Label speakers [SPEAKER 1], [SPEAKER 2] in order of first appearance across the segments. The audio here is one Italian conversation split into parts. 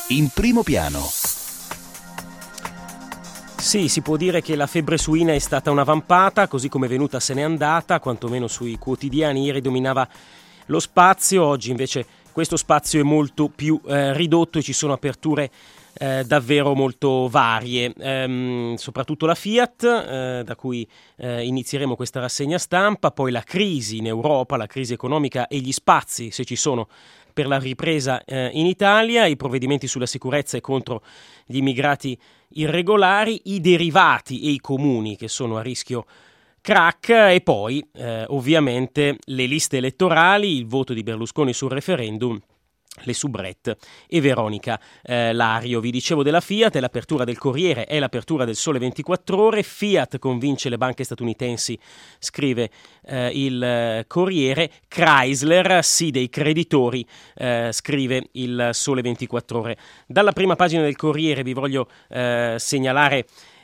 [SPEAKER 1] In primo piano.
[SPEAKER 2] Sì, si può dire che la febbre suina è stata una vampata, così come è venuta se n'è andata, quantomeno sui quotidiani. Ieri dominava lo spazio, oggi invece questo spazio è molto più ridotto e ci sono aperture davvero molto varie, soprattutto la Fiat, da cui inizieremo questa rassegna stampa, poi la crisi in Europa, la crisi economica e gli spazi, se ci sono, per la ripresa in Italia, i provvedimenti sulla sicurezza e contro gli immigrati irregolari, i derivati e i comuni che sono a rischio crack e poi ovviamente le liste elettorali, il voto di Berlusconi sul referendum, le soubrette e Veronica Lario. Vi dicevo della Fiat, è l'apertura del Corriere, è l'apertura del Sole 24 Ore. Fiat convince le banche statunitensi, scrive il Corriere. Chrysler, sì dei creditori, scrive il Sole 24 Ore. Dalla prima pagina del Corriere vi voglio segnalare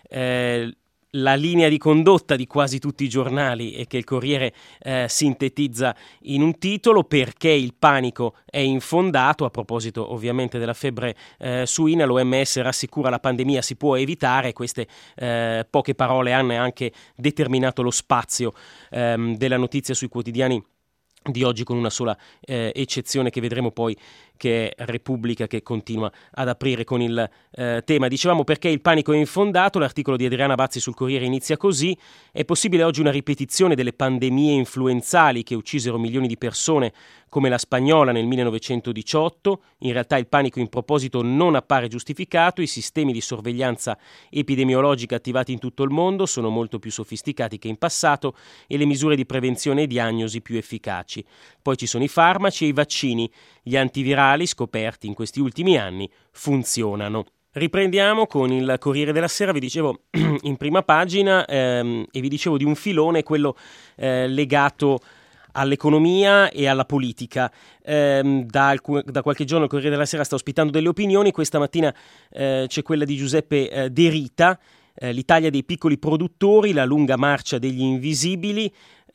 [SPEAKER 2] la linea di condotta di quasi tutti i giornali e che il Corriere sintetizza in un titolo: perché il panico è infondato. A proposito ovviamente della febbre suina, l'OMS rassicura la pandemia si può evitare. Queste poche parole hanno anche determinato lo spazio della notizia sui quotidiani di oggi, con una sola eccezione che vedremo poi, che è Repubblica, che continua ad aprire con il tema. Dicevamo perché il panico è infondato. L'articolo di Adriana Bazzi sul Corriere inizia così: è possibile oggi una ripetizione delle pandemie influenzali che uccisero milioni di persone come la spagnola nel 1918? In realtà il panico in proposito non appare giustificato. I sistemi di sorveglianza epidemiologica attivati in tutto il mondo sono molto più sofisticati che in passato e le misure di prevenzione e diagnosi più efficaci. Poi ci sono i farmaci e i vaccini. Gli antivirali scoperti in questi ultimi anni funzionano. Riprendiamo con il Corriere della Sera. Vi dicevo in prima pagina e vi dicevo di un filone, quello legato all'economia e alla politica. Da qualche giorno il Corriere della Sera sta ospitando delle opinioni. Questa mattina c'è quella di Giuseppe De Rita, l'Italia dei piccoli produttori, la lunga marcia degli invisibili.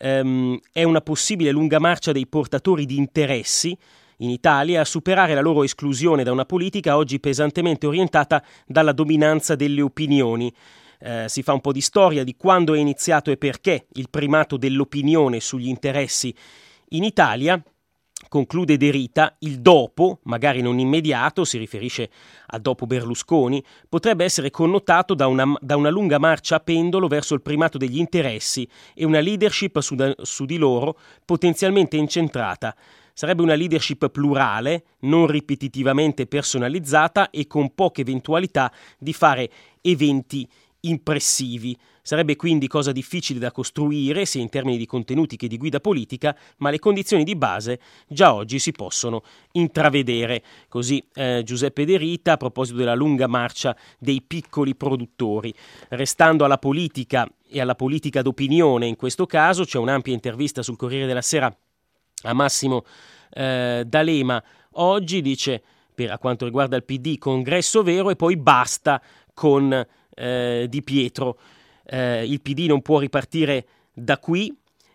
[SPEAKER 2] È una possibile lunga marcia dei portatori di interessi in Italia a superare la loro esclusione da una politica oggi pesantemente orientata dalla dominanza delle opinioni. Si fa un po' di storia di quando è iniziato e perché il primato dell'opinione sugli interessi in Italia. Conclude De Rita: il dopo, magari non immediato, si riferisce a dopo Berlusconi, potrebbe essere connotato da una lunga marcia a pendolo verso il primato degli interessi e una leadership su di loro potenzialmente incentrata. Sarebbe una leadership plurale, non ripetitivamente personalizzata e con poche eventualità di fare eventi impressivi. Sarebbe quindi cosa difficile da costruire sia in termini di contenuti che di guida politica, ma le condizioni di base già oggi si possono intravedere. Così Giuseppe De Rita a proposito della lunga marcia dei piccoli produttori. Restando alla politica e alla politica d'opinione, in questo caso c'è un'ampia intervista sul Corriere della Sera a Massimo D'Alema. Oggi dice, a quanto riguarda il PD, congresso vero e poi basta con Di Pietro. Il PD non può ripartire da qui,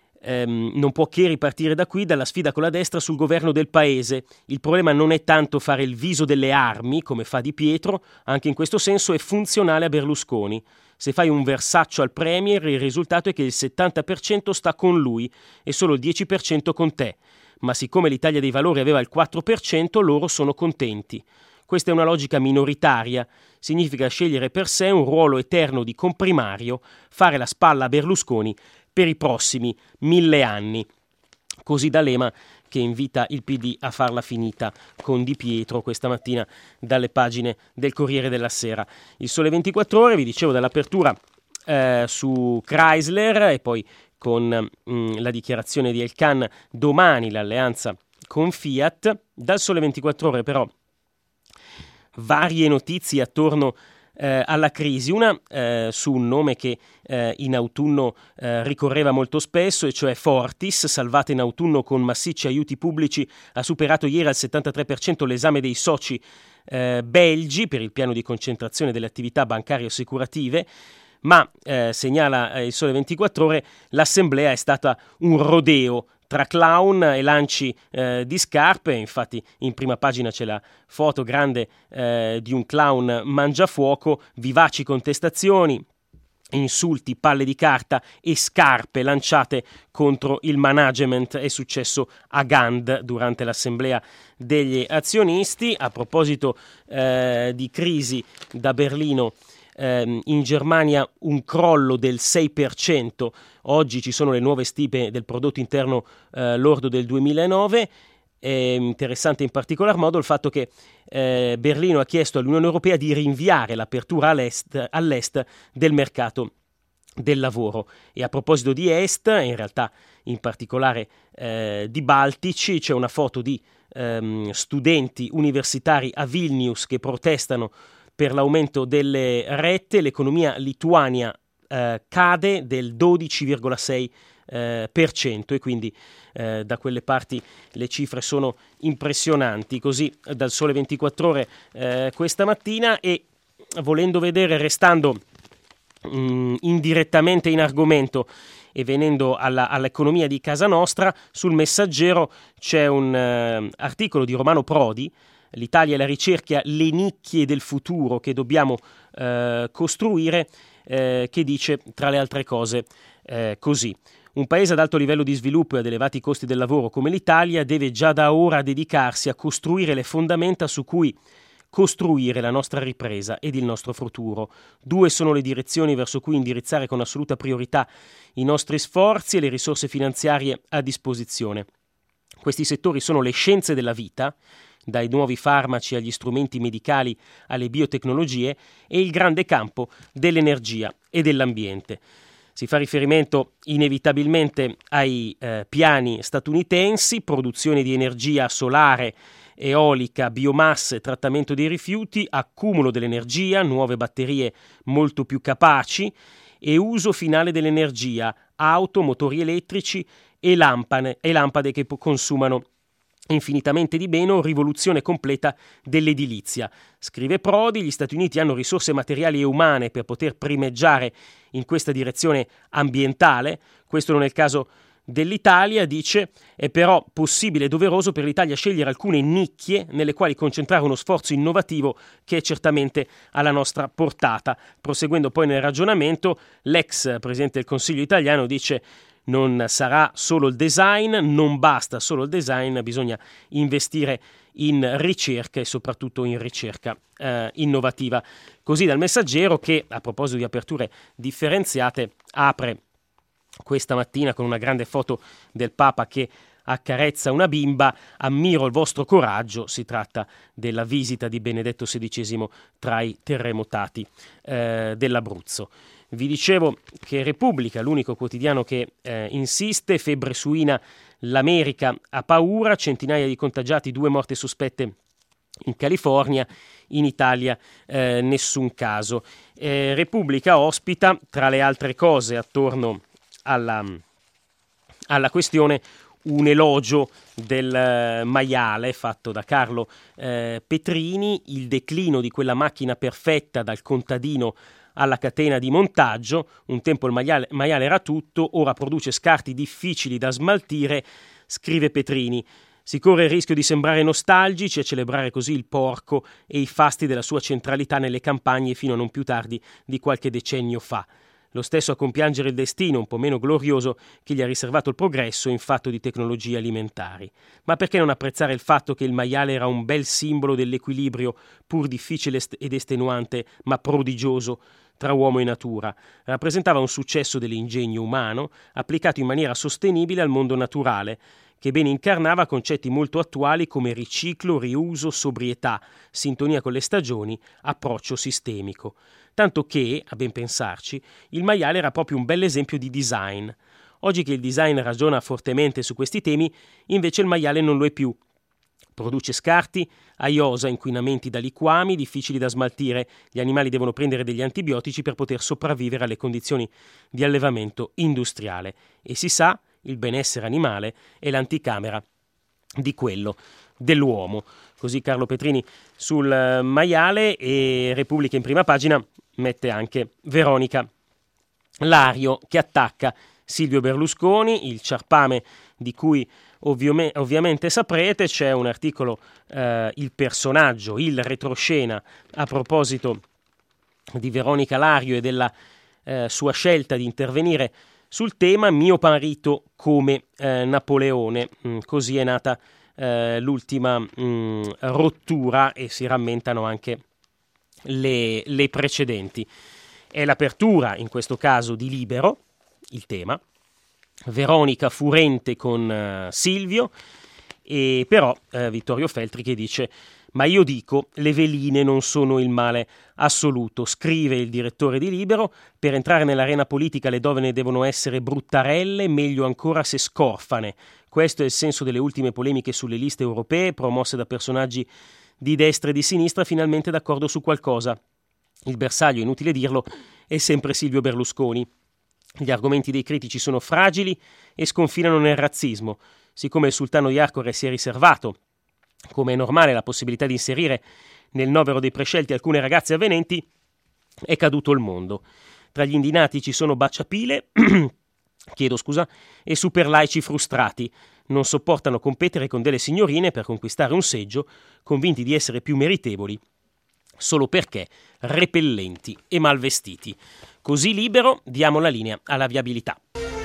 [SPEAKER 2] non può che ripartire da qui, dalla sfida con la destra sul governo del paese. Il problema non è tanto fare il viso delle armi, come fa Di Pietro, anche in questo senso è funzionale a Berlusconi. Se fai un versaccio al Premier, il risultato è che il 70% sta con lui e solo il 10% con te. Ma siccome l'Italia dei Valori aveva il 4%, loro sono contenti. Questa è una logica minoritaria, significa scegliere per sé un ruolo eterno di comprimario, fare la spalla a Berlusconi per i prossimi 1000 anni. Così D'Alema, che invita il PD a farla finita con Di Pietro questa mattina dalle pagine del Corriere della Sera. Il Sole 24 Ore, vi dicevo dall'apertura su Chrysler e poi con la dichiarazione di Elkann domani, l'alleanza con Fiat. Dal Sole 24 Ore però varie notizie attorno alla crisi, una su un nome che in autunno ricorreva molto spesso, e cioè Fortis, salvata in autunno con massicci aiuti pubblici, ha superato ieri al 73% l'esame dei soci belgi per il piano di concentrazione delle attività bancarie e assicurative. Ma, segnala il Sole 24 Ore, l'assemblea è stata un rodeo tra clown e lanci di scarpe. Infatti in prima pagina c'è la foto grande di un clown mangiafuoco, vivaci contestazioni, insulti, palle di carta e scarpe lanciate contro il management. È successo a Gand durante l'assemblea degli azionisti. A proposito di crisi, da Berlino in Germania un crollo del 6%. Oggi ci sono le nuove stime del prodotto interno lordo del 2009. È interessante in particolar modo il fatto che Berlino ha chiesto all'Unione Europea di rinviare l'apertura all'est del mercato del lavoro. E a proposito di est, in realtà in particolare di Baltici, c'è una foto di studenti universitari a Vilnius che protestano per l'aumento delle rette. L'economia lituania cade del 12,6%, e quindi da quelle parti le cifre sono impressionanti. Così dal Sole 24 Ore questa mattina. E volendo vedere, restando indirettamente in argomento e venendo all'economia di casa nostra, sul Messaggero c'è un articolo di Romano Prodi, L'Italia e la ricerca, le nicchie del futuro che dobbiamo costruire, che dice tra le altre cose così: un paese ad alto livello di sviluppo e ad elevati costi del lavoro come l'Italia deve già da ora dedicarsi a costruire le fondamenta su cui costruire la nostra ripresa ed il nostro futuro. 2 sono le direzioni verso cui indirizzare con assoluta priorità i nostri sforzi e le risorse finanziarie a disposizione. Questi settori sono le scienze della vita, dai nuovi farmaci agli strumenti medicali alle biotecnologie, e il grande campo dell'energia e dell'ambiente. Si fa riferimento inevitabilmente ai piani statunitensi: produzione di energia solare, eolica, biomasse, trattamento dei rifiuti, accumulo dell'energia, nuove batterie molto più capaci e uso finale dell'energia, auto, motori elettrici e lampade che consumano infinitamente di meno, rivoluzione completa dell'edilizia. Scrive Prodi, gli Stati Uniti hanno risorse materiali e umane per poter primeggiare in questa direzione ambientale. Questo non è il caso dell'Italia, dice. È però possibile e doveroso per l'Italia scegliere alcune nicchie nelle quali concentrare uno sforzo innovativo che è certamente alla nostra portata. Proseguendo poi nel ragionamento, l'ex Presidente del Consiglio italiano dice: non sarà solo il design, non basta solo il design, bisogna investire in ricerca e soprattutto in ricerca innovativa. Così dal Messaggero, che a proposito di aperture differenziate apre questa mattina con una grande foto del Papa che accarezza una bimba. Ammiro il vostro coraggio. Si tratta della visita di Benedetto XVI tra i terremotati dell'Abruzzo. Vi dicevo che Repubblica, l'unico quotidiano che insiste: febbre suina, l'America ha paura, centinaia di contagiati, 2 morte sospette in California, in Italia nessun caso. Repubblica ospita, tra le altre cose, attorno alla questione, un elogio del maiale fatto da Carlo Petrini, il declino di quella macchina perfetta dal contadino alla catena di montaggio. Un tempo il maiale era tutto, ora produce scarti difficili da smaltire, scrive Petrini. Si corre il rischio di sembrare nostalgici e celebrare così il porco e i fasti della sua centralità nelle campagne fino a non più tardi di qualche decennio fa. Lo stesso a compiangere il destino un po' meno glorioso che gli ha riservato il progresso in fatto di tecnologie alimentari. Ma perché non apprezzare il fatto che il maiale era un bel simbolo dell'equilibrio, pur difficile ed estenuante, ma prodigioso, tra uomo e natura? Rappresentava un successo dell'ingegno umano applicato in maniera sostenibile al mondo naturale, che ben incarnava concetti molto attuali come riciclo, riuso, sobrietà, sintonia con le stagioni, approccio sistemico. Tanto che, a ben pensarci, il maiale era proprio un bell'esempio di design. Oggi che il design ragiona fortemente su questi temi, invece il maiale non lo è più. Produce scarti, aiosa inquinamenti da liquami, difficili da smaltire. Gli animali devono prendere degli antibiotici per poter sopravvivere alle condizioni di allevamento industriale. E si sa, il benessere animale è l'anticamera di quello dell'uomo. Così Carlo Petrini sul maiale. E Repubblica in prima pagina mette anche Veronica Lario che attacca Silvio Berlusconi, il ciarpame di cui ovviamente saprete. C'è un articolo, il personaggio, il retroscena, a proposito di Veronica Lario e della sua scelta di intervenire sul tema. Mio marito come Napoleone, così è nata l'ultima rottura, e si rammentano anche le precedenti. È l'apertura, in questo caso, di Libero, il tema. Veronica furente con Silvio, e però Vittorio Feltri che dice: ma io dico, le veline non sono il male assoluto. Scrive il direttore di Libero: per entrare nell'arena politica le donne devono essere bruttarelle, meglio ancora se scorfane. Questo è il senso delle ultime polemiche sulle liste europee, promosse da personaggi di destra e di sinistra finalmente d'accordo su qualcosa. Il bersaglio, inutile dirlo, è sempre Silvio Berlusconi. Gli argomenti dei critici sono fragili e sconfinano nel razzismo. Siccome il sultano di Arcore si è riservato, come è normale, la possibilità di inserire nel novero dei prescelti alcune ragazze avvenenti, è caduto il mondo. Tra gli indignati ci sono baciapile e superlaici frustrati. Non sopportano competere con delle signorine per conquistare un seggio, convinti di essere più meritevoli solo perché repellenti e malvestiti. Così Libero, diamo la linea alla viabilità.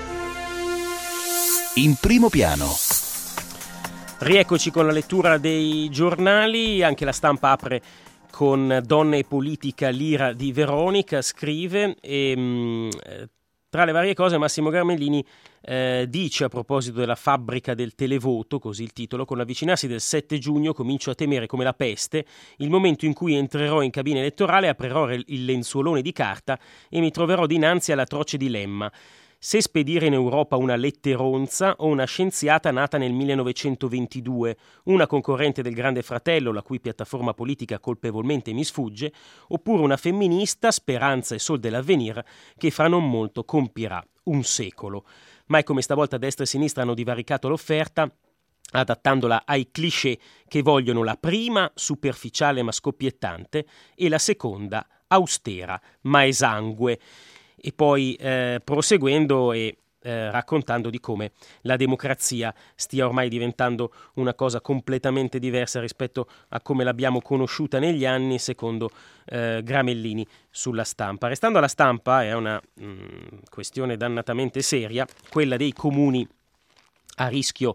[SPEAKER 1] In primo piano.
[SPEAKER 2] Rieccoci con la lettura dei giornali. Anche La Stampa apre con Donne e politica, l'ira di Veronica, scrive, e tra le varie cose Massimo Garmellini dice a proposito della fabbrica del televoto, così il titolo: con l'avvicinarsi del 7 giugno comincio a temere come la peste il momento in cui entrerò in cabina elettorale, aprirò il lenzuolone di carta e mi troverò dinanzi all'atroce dilemma: se spedire in Europa una letteronza o una scienziata nata nel 1922, una concorrente del Grande Fratello, la cui piattaforma politica colpevolmente mi sfugge, oppure una femminista, speranza e sol dell'avvenir, che fra non molto compirà un secolo. Mai come stavolta destra e sinistra hanno divaricato l'offerta, adattandola ai cliché che vogliono la prima superficiale ma scoppiettante e la seconda austera ma esangue. E poi proseguendo e raccontando di come la democrazia stia ormai diventando una cosa completamente diversa rispetto a come l'abbiamo conosciuta negli anni, secondo Gramellini sulla Stampa. Restando alla Stampa, è una questione dannatamente seria, quella dei comuni a rischio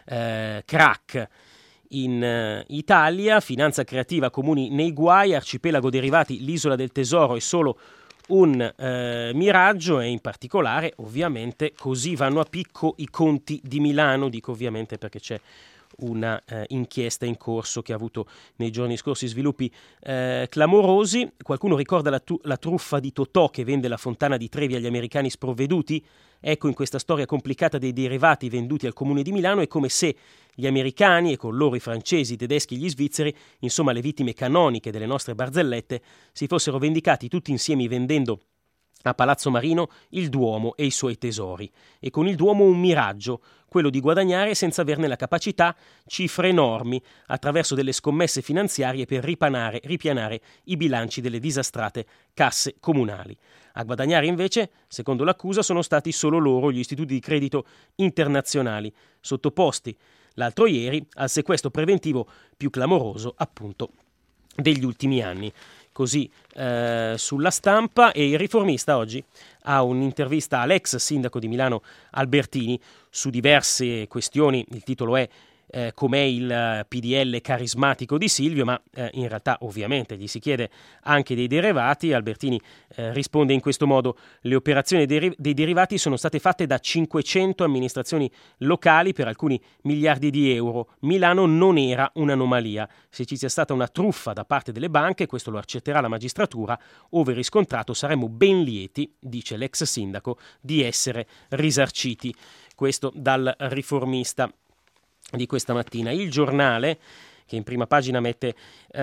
[SPEAKER 2] crack in Italia. Finanza creativa, comuni nei guai, arcipelago derivati, l'isola del tesoro è solo un miraggio, e in particolare ovviamente così vanno a picco i conti di Milano. Dico ovviamente perché c'è una inchiesta in corso che ha avuto nei giorni scorsi sviluppi clamorosi. Qualcuno ricorda la truffa di Totò che vende la fontana di Trevi agli americani sprovveduti? Ecco, in questa storia complicata dei derivati venduti al comune di Milano è come se gli americani, e con loro i francesi, i tedeschi e gli svizzeri, insomma le vittime canoniche delle nostre barzellette, si fossero vendicati tutti insieme vendendo a Palazzo Marino il Duomo e i suoi tesori, e con il Duomo un miraggio, quello di guadagnare senza averne la capacità cifre enormi attraverso delle scommesse finanziarie per ripianare i bilanci delle disastrate casse comunali. A guadagnare invece, secondo l'accusa, sono stati solo loro, gli istituti di credito internazionali, sottoposti l'altro ieri al sequestro preventivo più clamoroso, appunto, degli ultimi anni. Così sulla Stampa. E il Riformista oggi ha un'intervista all'ex sindaco di Milano Albertini su diverse questioni. Il titolo è com'è il PDL carismatico di Silvio, ma in realtà ovviamente gli si chiede anche dei derivati. Albertini risponde in questo modo: le operazioni dei derivati sono state fatte da 500 amministrazioni locali per alcuni miliardi di euro. Milano non era un'anomalia. Se ci sia stata una truffa da parte delle banche, questo lo accerterà la magistratura. Ove riscontrato, saremmo ben lieti, dice l'ex sindaco, di essere risarciti. Questo dal Riformista di questa mattina. Il Giornale, che in prima pagina mette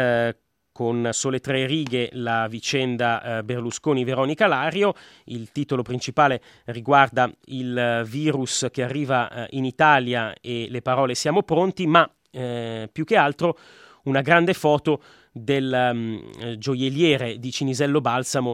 [SPEAKER 2] con sole 3 righe la vicenda Berlusconi-Veronica Lario. Il titolo principale riguarda il virus che arriva in Italia e le parole siamo pronti, ma più che altro una grande foto del gioielliere di Cinisello Balsamo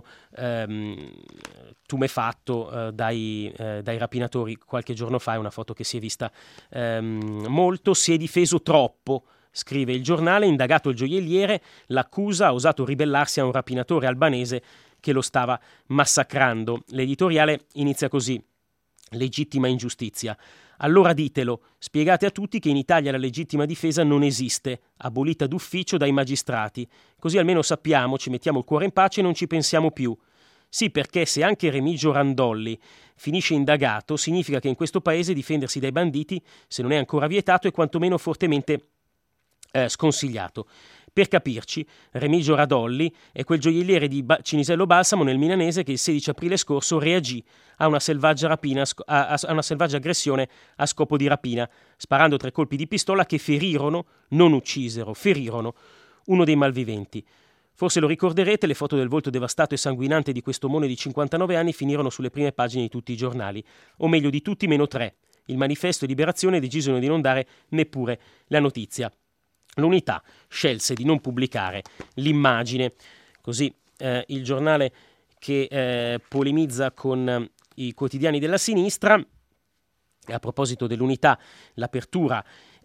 [SPEAKER 2] tumefatto dai rapinatori qualche giorno fa. È una foto che si è vista molto. Si è difeso troppo, scrive il giornale. Indagato il gioielliere, l'accusa: ha osato ribellarsi a un rapinatore albanese che lo stava massacrando. L'editoriale inizia così: legittima ingiustizia. Allora ditelo, spiegate a tutti che in Italia la legittima difesa non esiste, abolita d'ufficio dai magistrati, così almeno sappiamo, ci mettiamo il cuore in pace e non ci pensiamo più. Sì, perché se anche Remigio Randolli finisce indagato, significa che in questo paese difendersi dai banditi, se non è ancora vietato, è quantomeno fortemente sconsigliato. Per capirci, Remigio Radolli è quel gioielliere di Cinisello Balsamo nel Milanese che il 16 aprile scorso reagì a una selvaggia aggressione a scopo di rapina, sparando 3 colpi di pistola che ferirono, non uccisero, ferirono uno dei malviventi. Forse lo ricorderete, le foto del volto devastato e sanguinante di questo omone di 59 anni finirono sulle prime pagine di tutti i giornali, o meglio di tutti meno 3. Il Manifesto e Liberazione decisero di non dare neppure la notizia. L'Unità scelse di non pubblicare l'immagine. Così il giornale che polemizza con i quotidiani della sinistra. A proposito dell'Unità, l'apertura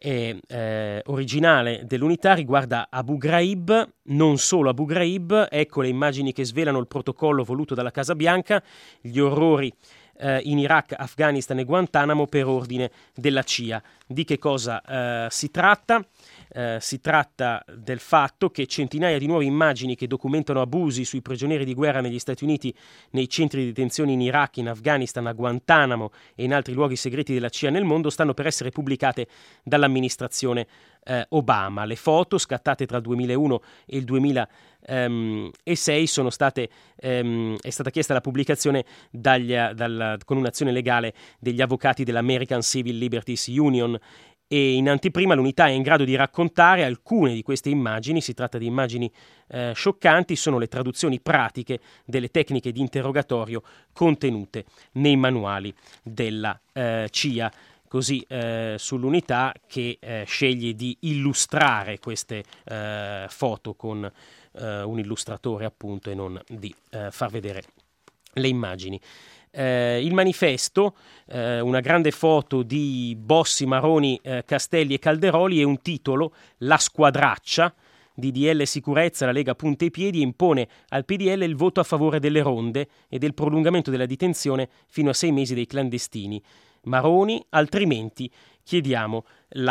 [SPEAKER 2] originale dell'Unità riguarda Abu Ghraib, non solo Abu Ghraib. Ecco le immagini che svelano il protocollo voluto dalla Casa Bianca, gli orrori in Iraq, Afghanistan e Guantanamo per ordine della CIA. Di che cosa si tratta? Si tratta del fatto che centinaia di nuove immagini che documentano abusi sui prigionieri di guerra negli Stati Uniti, nei centri di detenzione in Iraq, in Afghanistan, a Guantanamo e in altri luoghi segreti della CIA nel mondo stanno per essere pubblicate dall'amministrazione Obama. Le foto, scattate tra il 2001 e il 2006, sono state è stata chiesta la pubblicazione con un'azione legale degli avvocati dell'American Civil Liberties Union. E in anteprima l'Unità è in grado di raccontare alcune di queste immagini. Si tratta di immagini scioccanti, sono le traduzioni pratiche delle tecniche di interrogatorio contenute nei manuali della CIA. Così sull'Unità che sceglie di illustrare queste foto con un illustratore appunto e non di far vedere le immagini. Il Manifesto, una grande foto di Bossi, Maroni, Castelli e Calderoli e un titolo: La squadraccia. DDL sicurezza, la Lega punta i piedi e impone al PDL il voto a favore delle ronde e del prolungamento della detenzione fino a 6 mesi dei clandestini. Maroni, altrimenti chiediamo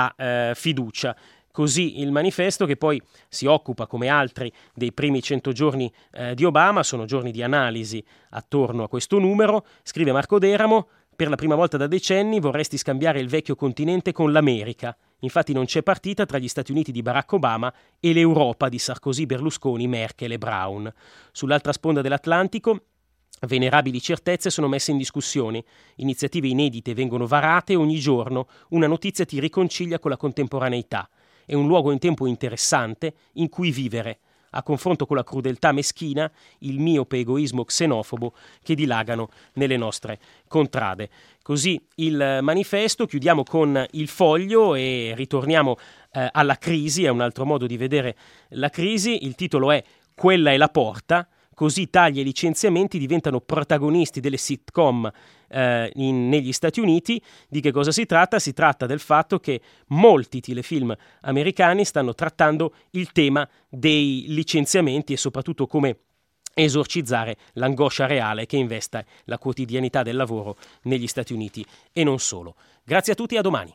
[SPEAKER 2] la fiducia. Così il Manifesto, che poi si occupa, come altri, dei primi 100 giorni di Obama. Sono giorni di analisi attorno a questo numero. Scrive Marco Deramo: per la prima volta da decenni vorresti scambiare il vecchio continente con l'America. Infatti non c'è partita tra gli Stati Uniti di Barack Obama e l'Europa di Sarkozy, Berlusconi, Merkel e Brown. Sull'altra sponda dell'Atlantico venerabili certezze sono messe in discussione, iniziative inedite vengono varate e ogni giorno una notizia ti riconcilia con la contemporaneità. È un luogo in tempo interessante in cui vivere, a confronto con la crudeltà meschina, il miope egoismo xenofobo che dilagano nelle nostre contrade. Così il Manifesto. Chiudiamo con il Foglio e ritorniamo alla crisi, è un altro modo di vedere la crisi. Il titolo è Quella è la porta. Così tagli e licenziamenti diventano protagonisti delle sitcom negli Stati Uniti. Di che cosa si tratta? Si tratta del fatto che molti telefilm americani stanno trattando il tema dei licenziamenti e soprattutto come esorcizzare l'angoscia reale che investe la quotidianità del lavoro negli Stati Uniti e non solo. Grazie a tutti e a domani.